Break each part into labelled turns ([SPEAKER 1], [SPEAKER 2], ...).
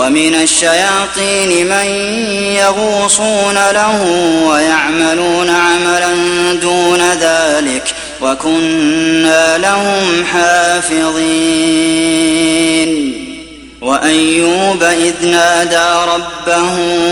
[SPEAKER 1] ومن الشياطين من يغوصون له ويعملون عملا دون ذلك وكنا لهم حافظين وأيوب إذ نادى ربه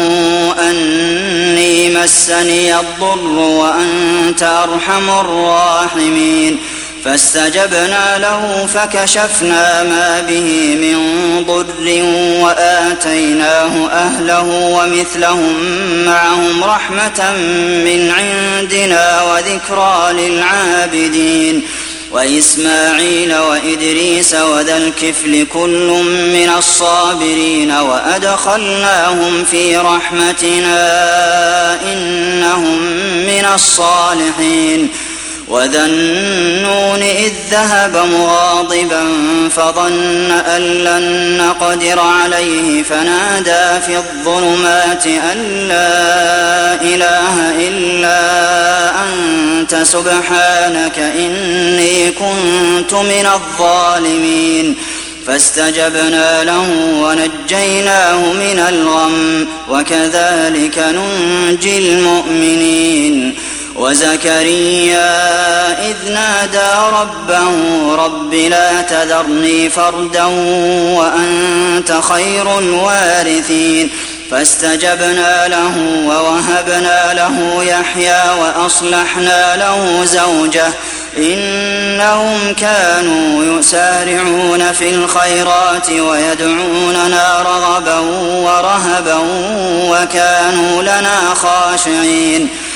[SPEAKER 1] أني مسني الضر وأنت أرحم الراحمين فاستجبنا له فكشفنا ما به من ضر وآتيناه أهله ومثلهم معهم رحمة من عندنا وذكرى للعابدين وإسماعيل وإدريس وذا الكفل كل من الصابرين وأدخلناهم في رحمتنا إنهم من الصالحين وذا النون إذ ذهب مغاضبا فظن أن لن نقدر عليه فنادى في الظلمات أن لا إله إلا أنت سبحانك إني كنت من الظالمين فاستجبنا له ونجيناه من الغم وكذلك ننجي المؤمنين وزكريا إذ نادى ربه رب لا تذرني فردا وأنت خير الوارثين فاستجبنا له ووهبنا له يحيى وأصلحنا له زوجه إنهم كانوا يسارعون في الخيرات ويدعوننا رغبا ورهبا وكانوا لنا خاشعين